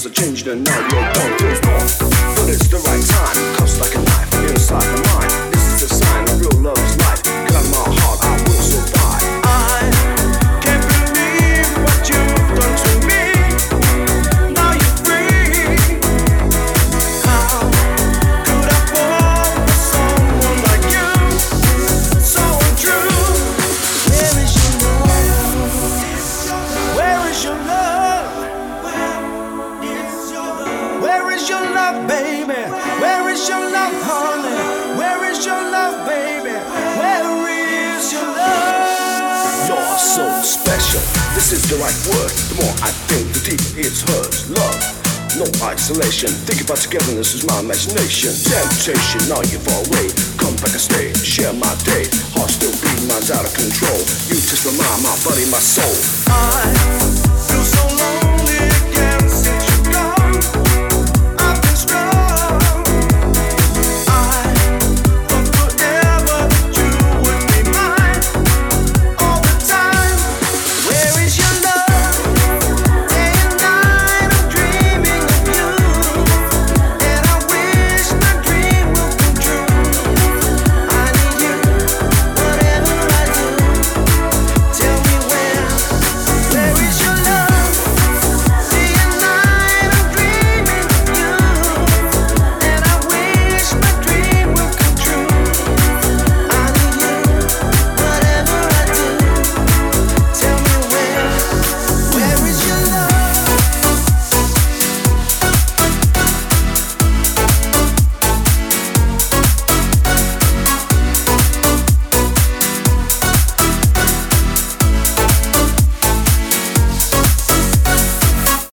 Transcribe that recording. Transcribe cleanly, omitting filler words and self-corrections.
are changing and now you're gone. Feels wrong, but it's the right time. Cuts like a knife inside my mind. This is the sign of real love is life. Got my heart, I will survive. I can't believe what you've done to me. Now you're free. How could I fall for someone like you? So untrue. Where is your love? Where is your love? Where is your love, baby? Where is your love, honey? Where is your love, baby? Where is your love? You're so special. This is the right word. The more I think, the deeper it hurts. Love, no isolation. Think about togetherness is my imagination. Temptation, now you're far away. Come back and stay, share my day. Heart still beating, mind's out of control. You touch my mind, my body, my soul. I